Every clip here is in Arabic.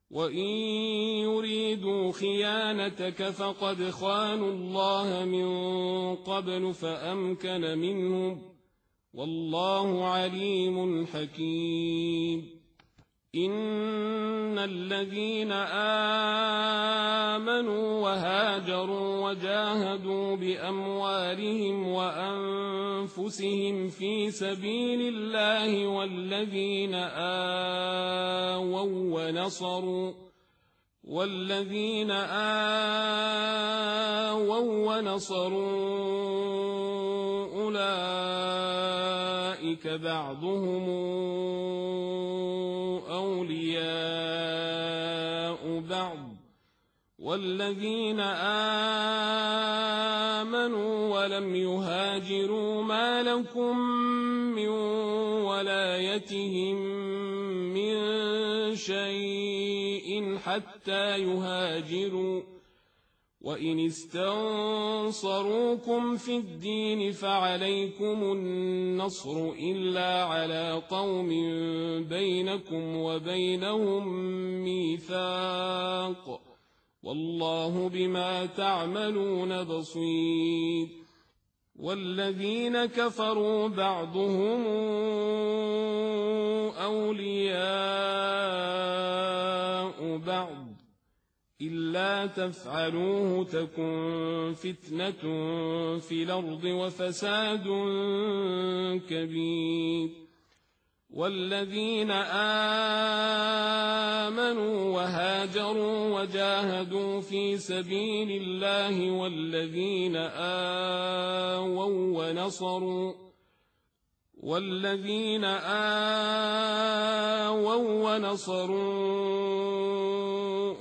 وإن يريدوا خيانتك فقد خانوا الله من قبل فأمكن منهم، والله عليم حكيم. إن الذين آمنوا وهاجروا وجاهدوا بأموالهم وأنفسهم في سبيل الله والذين آووا ونصروا أولئك بعضهم أولياء بعض، والذين آمنوا ولم يهاجروا ما لكم من ولايتهم من شيء حتى يهاجروا، وإن استنصروكم في الدين فعليكم النصر إلا على قوم بينكم وبينهم ميثاق، والله بما تعملون بصير. والذين كفروا بعضهم أولياء بعض إلا تفعلوه تكن فتنة في الأرض وفساد كبير. والذين آمنوا وهاجروا وجاهدوا في سبيل الله والذين آووا ونصروا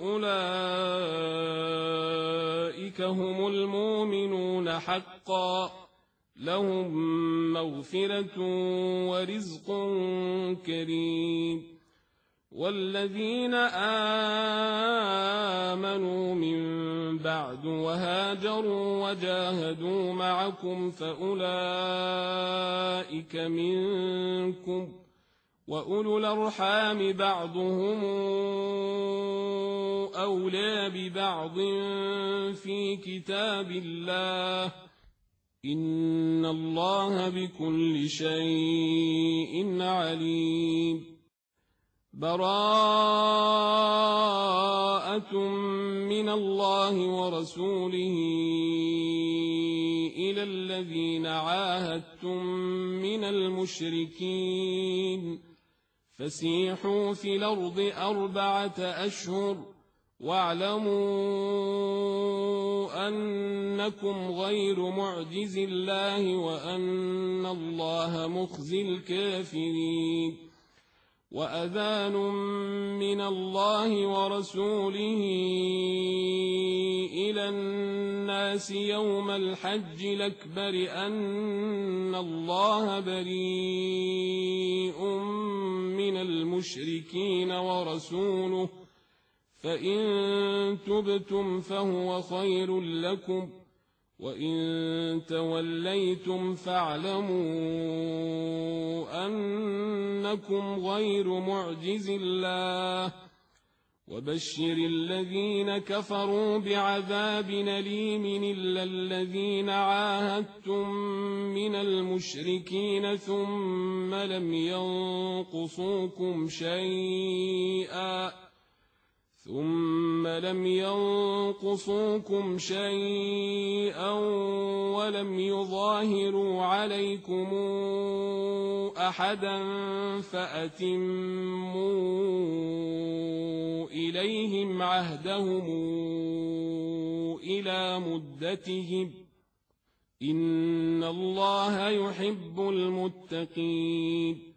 أولئك هم المؤمنون حقا، لهم مغفرة ورزق كريم. والذين آمنوا من بعد وهاجروا وجاهدوا معكم فأولئك منكم، وأولو الأرحام بعضهم أولى ببعض في كتاب الله، إن الله بكل شيء عليم. براءة من الله ورسوله إلى الذين عاهدتم من المشركين، فسيحوا في الأرض 4 أشهر واعلموا أنكم غير معجز الله وأن الله مخزي الكافرين. وأذان من الله ورسوله إلى الناس يوم الحج الأكبر أن الله بريء من المشركين ورسوله، فإن تبتم فهو خير لكم، وإن توليتم فاعلموا أنكم غير معجز الله، وبشر الذين كفروا بعذاب أليم إلا الذين عاهدتم من المشركين ثم لم ينقصوكم شيئا ولم يظاهروا عليكم أحدا فأتموا إليهم عهدهم إلى مدتهم، إن الله يحب المتقين.